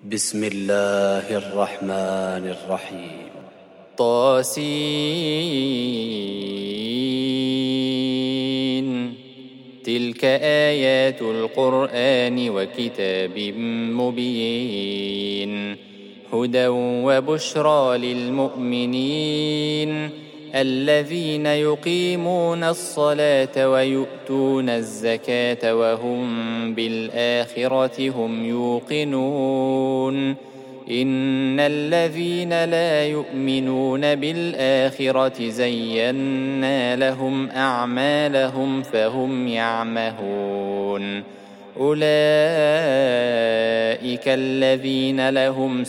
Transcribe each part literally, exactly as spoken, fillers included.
بسم الله الرحمن الرحيم. طاسين. تلك آيات القرآن وكتاب مبين، هدى وبشرى للمؤمنين الذين يقيمون الصلاة ويؤتون الزكاة وهم بالآخرة هم يوقنون. إن الذين لا يؤمنون بالآخرة زينا لهم أعمالهم فهم يعمهون. أولئك الذين لهم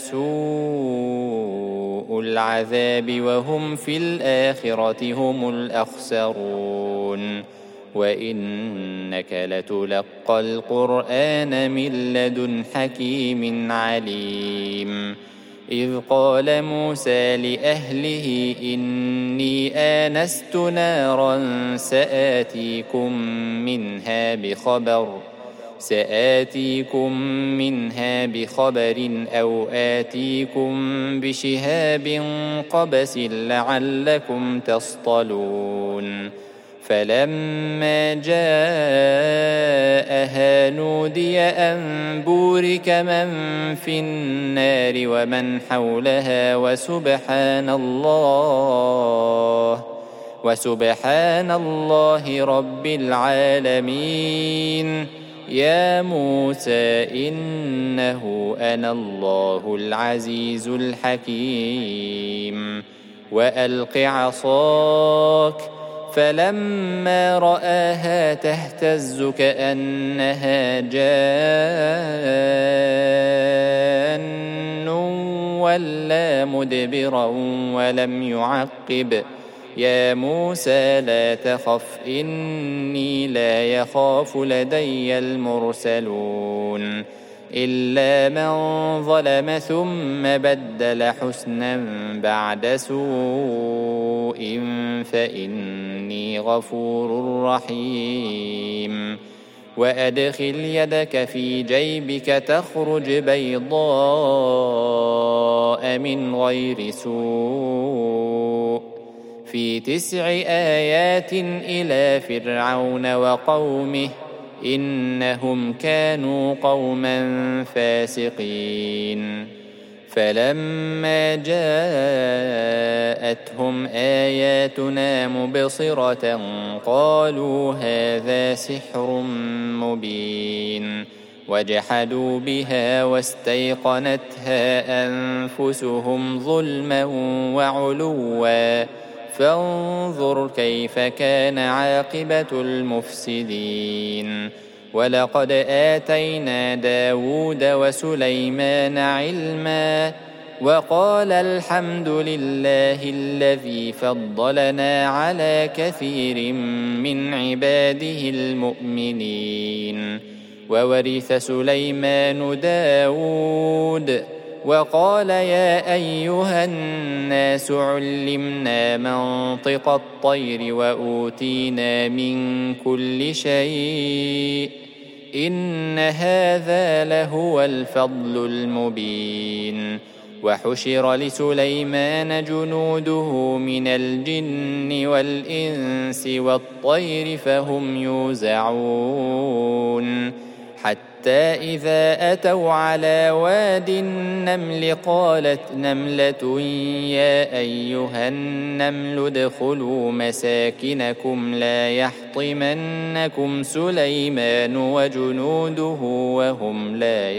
سوء العذاب وهم في الآخرة هم الأخسرون. وإنك لتلقى القرآن من لدن حكيم عليم. إذ قال موسى لأهله إني آنست نارا سآتيكم منها بخبر سآتيكم منها بخبر أو آتيكم بشهاب قبس لعلكم تصطلون. فلما جاءها نودي أن بورك من في النار ومن حولها وسبحان الله وسبحان الله رب العالمين. يا موسى إنه أنا الله العزيز الحكيم. وألق عصاك. فلما رآها تهتز كأنها جان ولا مدبرا ولم يعقب. يا موسى لا تخف إني لا يخاف لدي المرسلون. إلا من ظلم ثم بدل حسنا بعد سوء فإني غفور رحيم. وأدخل يدك في جيبك تخرج بيضاء من غير سوء في تسع آيات إلى فرعون وقومه إنهم كانوا قوما فاسقين. فلما جاءتهم آياتنا مبصرة قالوا هذا سحر مبين، وجحدوا بها واستيقنتها أنفسهم ظلما وعلوا فانظر كيف كان عاقبة المفسدين. ولقد آتينا داود وسليمان علما وقال الحمد لله الذي فضلنا على كثير من عباده المؤمنين. وورث سليمان داود وقال يا أيها الناس علمنا منطق الطير وأوتينا من كل شيء إن هذا لهو الفضل المبين. وحشر لسليمان جنوده من الجن والإنس والطير فهم يوزعون. حتى إذا أتوا على واد النمل قالت نملة يا أيها النمل ادخلوا مساكنكم لا يحطمنكم سليمان وجنوده وهم لا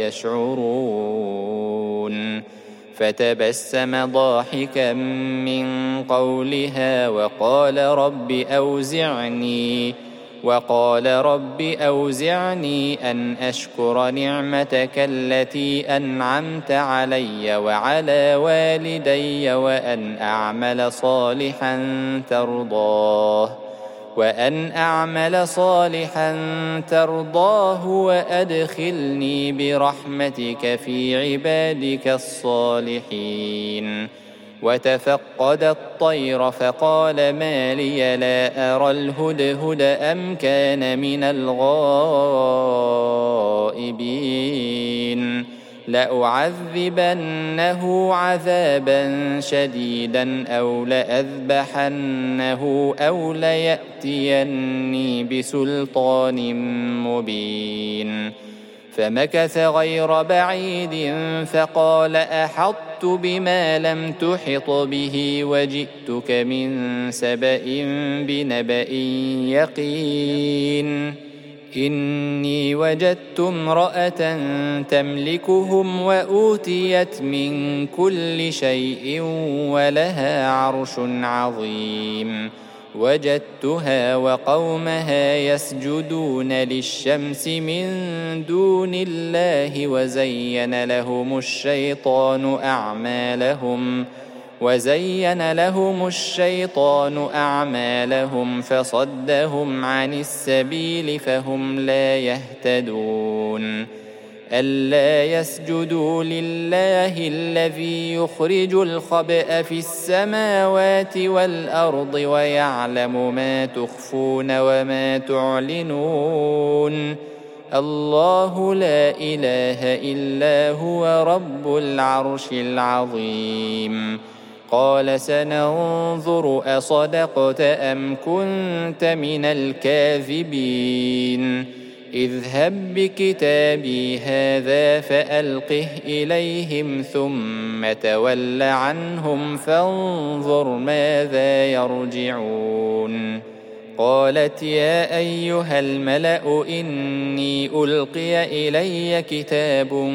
يشعرون. فتبسم ضاحكا من قولها وقال رب أوزعني وقال رب أوزعني أن أشكر نعمتك التي أنعمت علي وعلى والدي وأن أعمل صالحا ترضاه وأن أعمل صالحا ترضاه وأدخلني برحمتك في عبادك الصالحين. وتفقد الطير فقال ما لي لا أرى الهدهد أم كان من الغائبين لأعذبنه عذابا شديدا أو لأذبحنه أو ليأتيني بسلطان مبين. فمكث غير بعيد فقال أحطت بما لم تحط به وجئتك من سبأ بنبأ يقين. إني وجدت امرأة تملكهم وأوتيت من كل شيء ولها عرش عظيم. وجدتها وقومها يسجدون للشمس من دون الله وزين لهم الشيطان أعمالهم وزين لهم الشيطان أعمالهم فصدهم عن السبيل فهم لا يهتدون. ألا يسجدوا لله الذي يخرج الخبأ في السماوات والأرض ويعلم ما تخفون وما تعلنون. الله لا إله إلا هو رب العرش العظيم. قال سننظر أصدقت أم كنت من الكاذبين. اذهب بكتابي هذا فألقه إليهم ثم تول عنهم فانظر ماذا يرجعون. قالت يا أيها الملأ إني ألقي إلي كتاب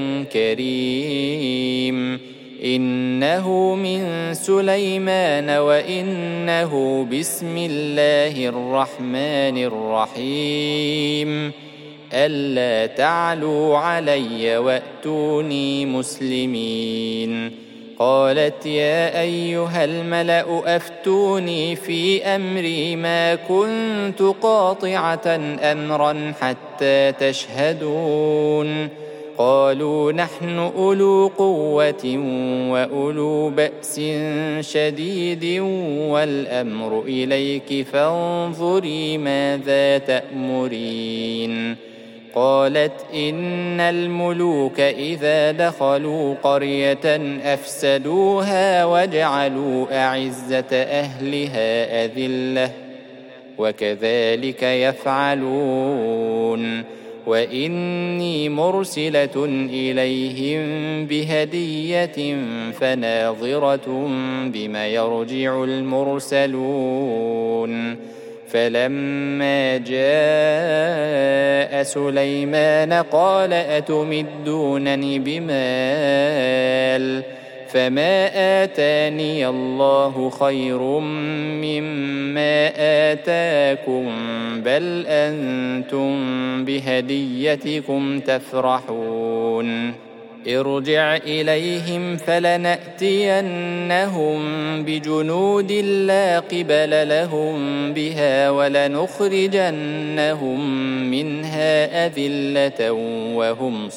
كريم إنه من سليمان وإنه بسم الله الرحمن الرحيم ألا تعلوا علي وأتوني مسلمين. قالت يا أيها الملأ أفتوني في أمري ما كنت قاطعة أمرا حتى تشهدون. قالوا نحن أولو قوة وأولو بأس شديد والأمر إليك فانظري ماذا تأمرين. قالت إن الملوك إذا دخلوا قرية أفسدوها وجعلوا أعزة أهلها أذلة وكذلك يفعلون. وإني مرسلة إليهم بهدية فناظرة بما يرجع المرسلون. فلما جاء سليمان قال أتمدونني بمال فما آتاني الله خير مما آتاكم بل أنتم بهديتكم تفرحون. ارجع إليهم فلنأتينهم بجنود لا قبل لهم بها ولنخرجنهم منها أذلة وهم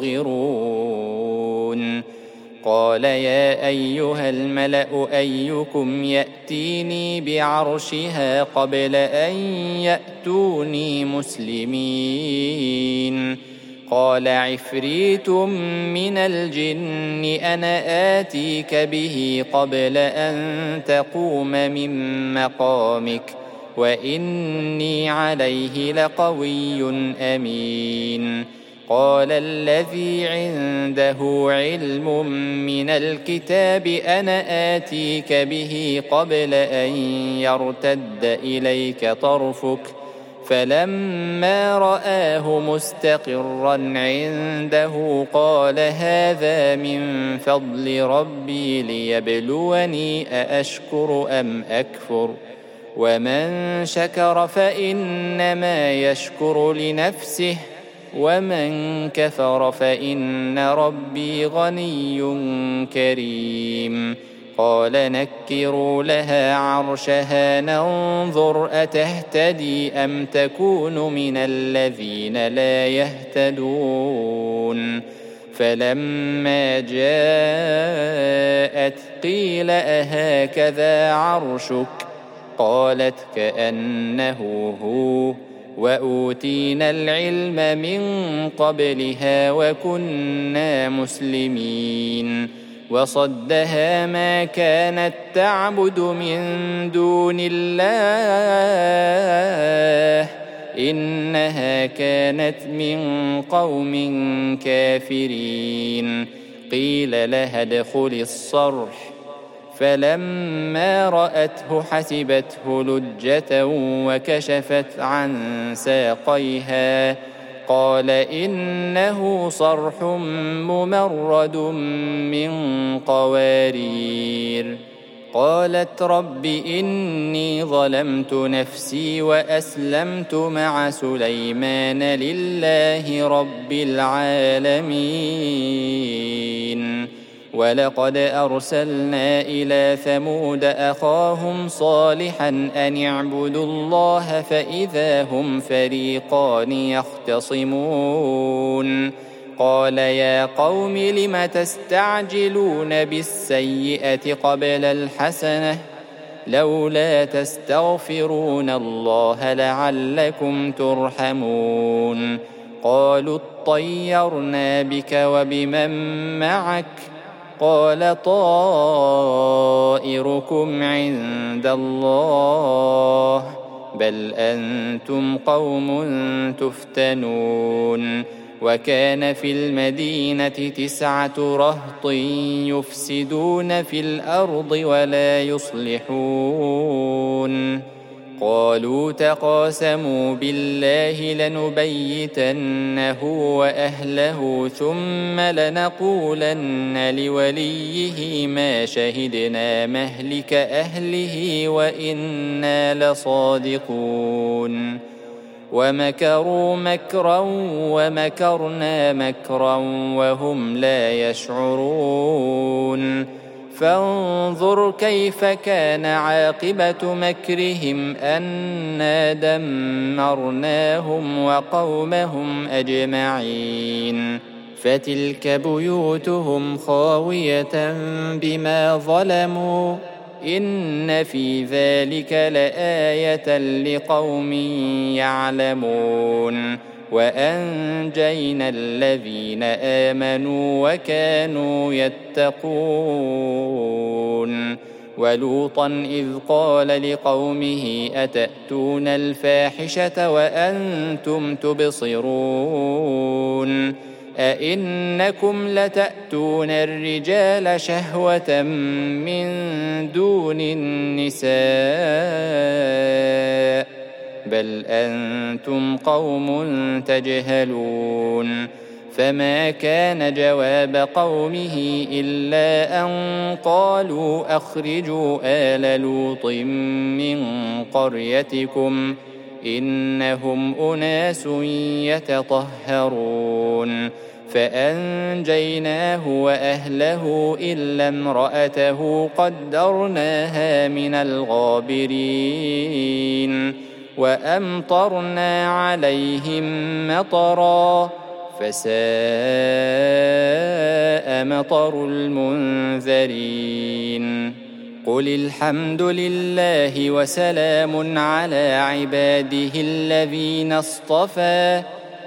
صاغرون. قال يا أيها الملأ أيكم يأتيني بعرشها قبل أن يأتوني مسلمين. قال عفريت من الجن أنا آتيك به قبل أن تقوم من مقامك وإني عليه لقوي أمين. قال الذي عنده علم من الكتاب أنا آتيك به قبل أن يرتد إليك طرفك فلما رآه مستقرا عنده قال هذا من فضل ربي ليبلوني أأشكر أم أكفر ومن شكر فإنما يشكر لنفسه ومن كفر فإن ربي غني كريم. قال نكروا لها عرشها ننظر أتهتدي أم تكون من الذين لا يهتدون. فلما جاءت قيل أهكذا عرشك قالت كأنه هو وأوتينا العلم من قبلها وكنا مسلمين وصدها ما كانت تعبد من دون الله إنها كانت من قوم كافرين قيل لها ادخلي الصرح فلما رأته حسبته لجة وكشفت عن ساقيها قال إنه صرح ممرد من قوارير قالت رب إني ظلمت نفسي وأسلمت مع سليمان لله رب العالمين ولقد أرسلنا إلى ثمود أخاهم صالحا أن اعبدوا الله فإذا هم فريقان يختصمون قال يا قوم لم تستعجلون بالسيئة قبل الحسنة لولا تستغفرون الله لعلكم ترحمون قالوا اطيرنا بك وبمن معك قال طائركم عند الله بل أنتم قوم تفتنون وكان في المدينة تسعة رهط يفسدون في الأرض ولا يصلحون قالوا تقاسموا بالله لنبيتنه وأهله ثم لنقولن لوليه ما شهدنا مهلك أهله وإنا لصادقون ومكروا مكرا ومكرنا مكرا وهم لا يشعرون فانظر كيف كان عاقبة مكرهم أنا دمرناهم وقومهم أجمعين فتلك بيوتهم خاوية بما ظلموا إن في ذلك لآية لقوم يعلمون وأنجينا الذين آمنوا وكانوا يتقون ولوطا إذ قال لقومه أتأتون الفاحشة وأنتم تبصرون أئنكم لتأتون الرجال شهوة من دون النساء بل أنتم قوم تجهلون فما كان جواب قومه إلا أن قالوا أخرجوا آل لوط من قريتكم إنهم أناس يتطهرون فأنجيناه وأهله إلا امرأته قدرناها من الغابرين وأمطرنا عليهم مطرا فساء مطر المنذرين قل الحمد لله وسلام على عباده الذين اصطفى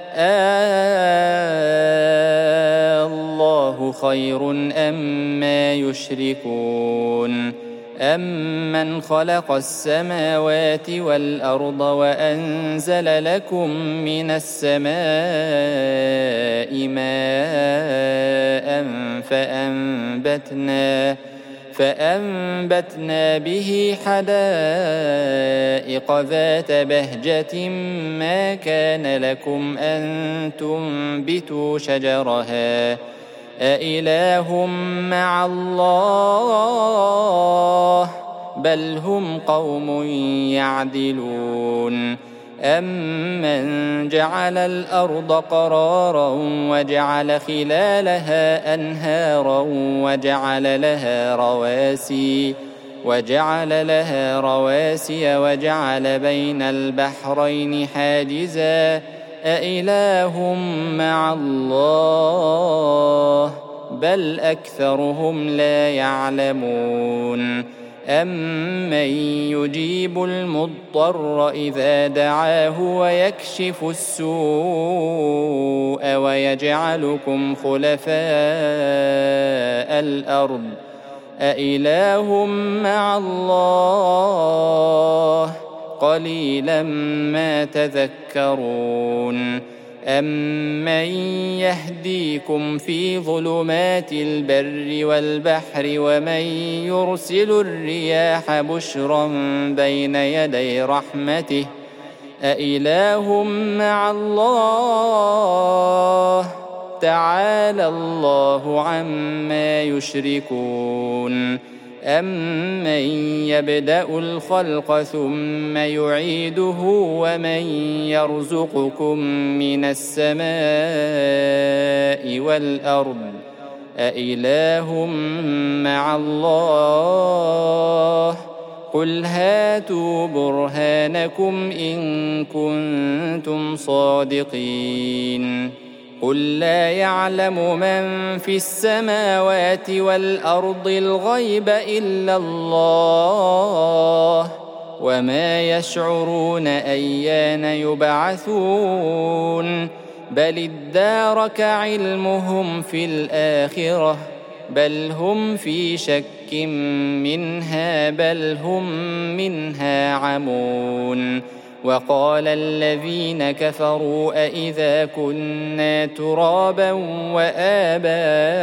الله خير أما يشركون أمن خلق السماوات والأرض وأنزل لكم من السماء ماء فأنبتنا فأنبتنا به حدائق ذات بهجة ما كان لكم أن تنبتوا شجرها أإله مع الله بل هم قوم يعدلون أمن جعل الأرض قرارا وجعل خلالها أنهارا وجعل لها رواسي وجعل لها رواسي وجعل بين البحرين حاجزا أإله مع الله بل أكثرهم لا يعلمون أَمَّن يُجِيبُ الْمُضْطَرَّ إِذَا دَعَاهُ وَيَكْشِفُ السُّوءَ وَيَجْعَلُكُمْ خُلَفَاءَ الْأَرْضِ أَإِلَٰهٌ مَّعَ اللَّهِ قَلِيلًا مَّا تَذَكَّرُونَ أَمَّن يَهْدِيكُمْ فِي ظُلُمَاتِ الْبَرِّ وَالْبَحْرِ وَمَن يُرْسِلُ الرِّيَاحَ بُشْرًا بَيْنَ يَدَيْ رَحْمَتِهِ أَإِلَٰهٌ مَّعَ اللَّهِ تَعَالَى اللَّهُ عَمَّا يُشْرِكُونَ أَمَّن يَبْدَأُ الْخَلْقَ ثُمَّ يُعِيدُهُ وَمَن يَرْزُقُكُم مِّنَ السَّمَاءِ وَالْأَرْضِ أَإِلَٰهٌ مَّعَ اللَّهِ قُلْ هَاتُوا بُرْهَانَكُمْ إِن كُنتُمْ صَادِقِينَ قُل لَّا يَعْلَمُ مَن فِي السَّمَاوَاتِ وَالْأَرْضِ الْغَيْبَ إِلَّا اللَّهُ وَمَا يَشْعُرُونَ أَيَّانَ يُبْعَثُونَ بَلِ ادَّارَكَ عِلْمُهُمْ فِي الْآخِرَةِ بَلْ هُمْ فِي شَكٍّ مِّنْهَا بَلْ هُم مِّنْهَا عَمُونَ وَقَالَ الَّذِينَ كَفَرُوا أَإِذَا كُنَّا تُرَابًا وَآبَاؤُنَا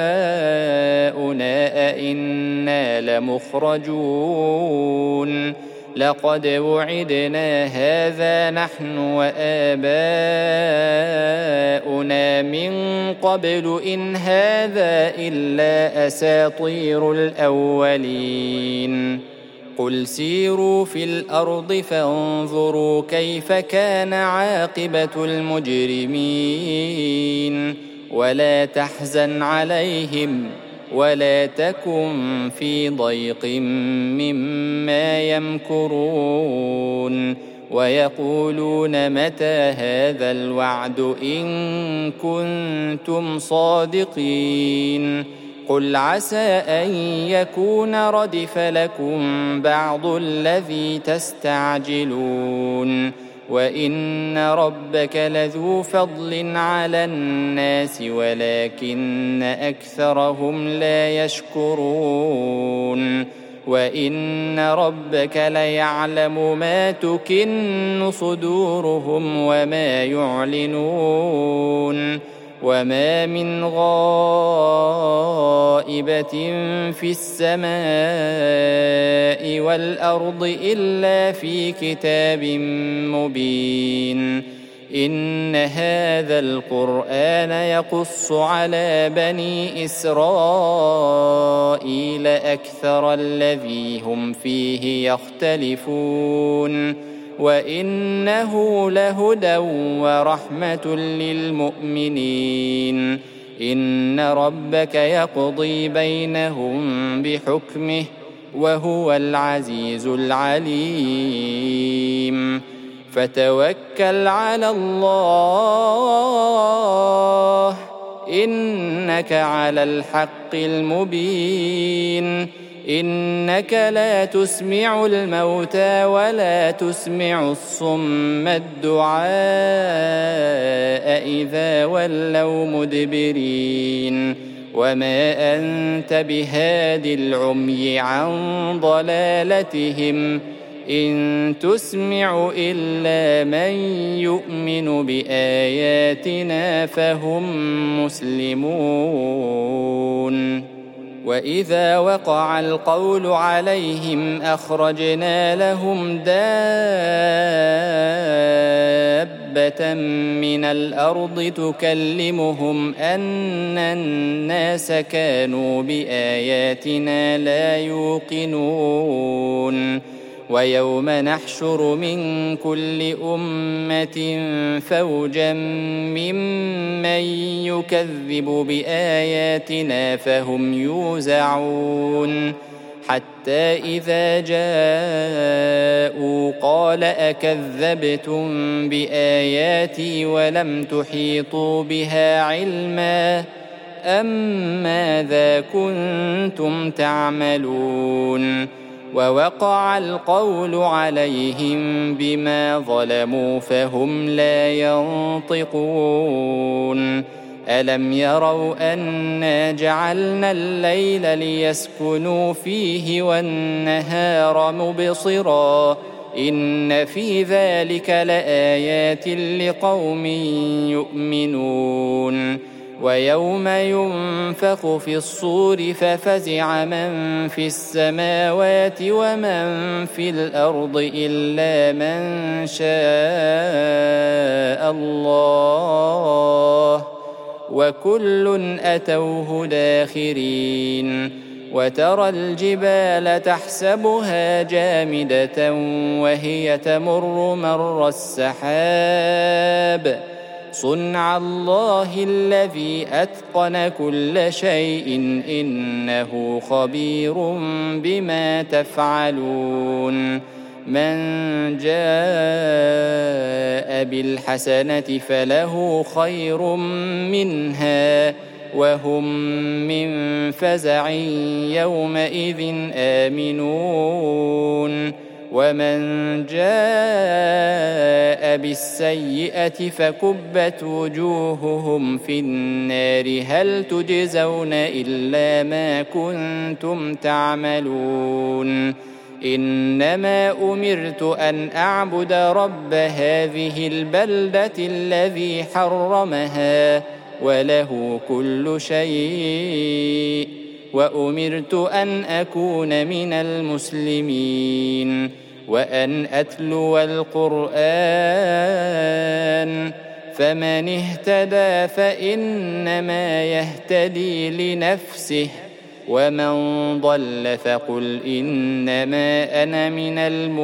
أَإِنَّا لَمُخْرَجُونَ لَقَدْ وُعِدْنَا هَٰذَا نَحْنُ وَآبَاؤُنَا مِن قَبْلُ إِنْ هَٰذَا إِلَّا أَسَاطِيرُ الْأَوَّلِينَ قُلْ سِيرُوا فِي الْأَرْضِ فَانظُرُوا كَيْفَ كَانَ عَاقِبَةُ الْمُجْرِمِينَ وَلَا تَحْزَنْ عَلَيْهِمْ وَلَا تَكُن فِي ضَيْقٍ مِّمَّا يَمْكُرُونَ وَيَقُولُونَ مَتَىٰ هَٰذَا الْوَعْدُ إِن كُنتُمْ صَادِقِينَ قُلْ عَسَىٰ أَن يَكُونَ رَدِفَ لَكُم بَعْضُ الَّذِي تَسْتَعْجِلُونَ وَإِنَّ رَبَّكَ لَذُو فَضْلٍ عَلَى النَّاسِ وَلَٰكِنَّ أَكْثَرَهُمْ لَا يَشْكُرُونَ وَإِنَّ رَبَّكَ لَيَعْلَمُ مَا تُكِنُّ صُدُورُهُمْ وَمَا يُعْلِنُونَ وَمَا مِنْ غَائِبَةٍ فِي السَّمَاءِ وَالْأَرْضِ إِلَّا فِي كِتَابٍ مُّبِينٍ إِنَّ هَٰذَا الْقُرْآنَ يَقُصُّ عَلَىٰ بَنِي إِسْرَائِيلَ أَكْثَرَ الَّذِي هُمْ فِيهِ يَخْتَلِفُونَ وَإِنَّهُ لَهُدًى وَرَحْمَةٌ لِّلْمُؤْمِنِينَ إِنَّ رَبَّكَ يَقْضِي بَيْنَهُم بِحُكْمِهِ وَهُوَ الْعَزِيزُ الْعَلِيمُ فَتَوَكَّلْ عَلَى اللَّهِ إِنَّكَ عَلَى الْحَقِّ الْمُبِينِ إِنَّكَ لَا تُسْمِعُ الْمَوْتَىٰ وَلَا تُسْمِعُ الصُّمَّ الدُّعَاءَ إِذَا وَلَّوْا مُدْبِرِينَ وَمَا أَنتَ بِهَادِ الْعُمْيِ عَن ضَلَالَتِهِمْ إِن تُسْمِعُ إِلَّا مَن يُؤْمِنُ بِآيَاتِنَا فَهُم مُّسْلِمُونَ وَإِذَا وَقَعَ الْقَوْلُ عَلَيْهِمْ أَخْرَجْنَا لَهُمْ دَابَّةً مِّنَ الْأَرْضِ تُكَلِّمُهُمْ أَنَّ النَّاسَ كَانُوا بِآيَاتِنَا لَا يُوقِنُونَ وَيَوْمَ نَحْشُرُ مِن كُلِّ أُمَّةٍ فَوْجًا مِّمَّن يُكَذِّبُ بِآيَاتِنَا فَهُمْ يُوزَعُونَ حَتَّىٰ إِذَا جَاءُوا قَالَ أَكَذَّبْتُم بِآيَاتِي وَلَمْ تُحِيطُوا بِهَا عِلْمًا أَم مَّاذَا كُنتُمْ تَعْمَلُونَ ووقع القول عليهم بما ظلموا فهم لا ينطقون ألم يروا أنا جعلنا الليل ليسكنوا فيه والنهار مبصرا إن في ذلك لآيات لقوم يؤمنون ويوم ينفخ في الصور ففزع من في السماوات ومن في الأرض إلا من شاء الله وكل أتوه داخرين وترى الجبال تحسبها جامدة وهي تمر مر السحاب صنع الله الذي أتقن كل شيء إنه خبير بما تفعلون من جاء بالحسنة فله خير منها وهم من فزع يومئذ آمنون ومن جاء بالسيئة فكبت وجوههم في النار هل تجزون إلا ما كنتم تعملون إنما أمرت أن أعبد رب هذه البلدة الذي حرمها وله كل شيء وأمرت أن أكون من المسلمين وأن أتلو القرآن فمن اهتدى فإنما يهتدي لنفسه ومن ضل فقل إنما أنا من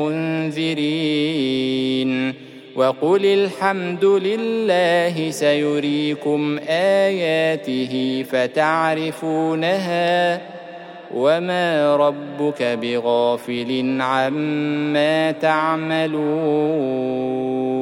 المنذرين وقل الحمد لله سيريكم آياته فتعرفونها وما ربك بغافل عما تعملون.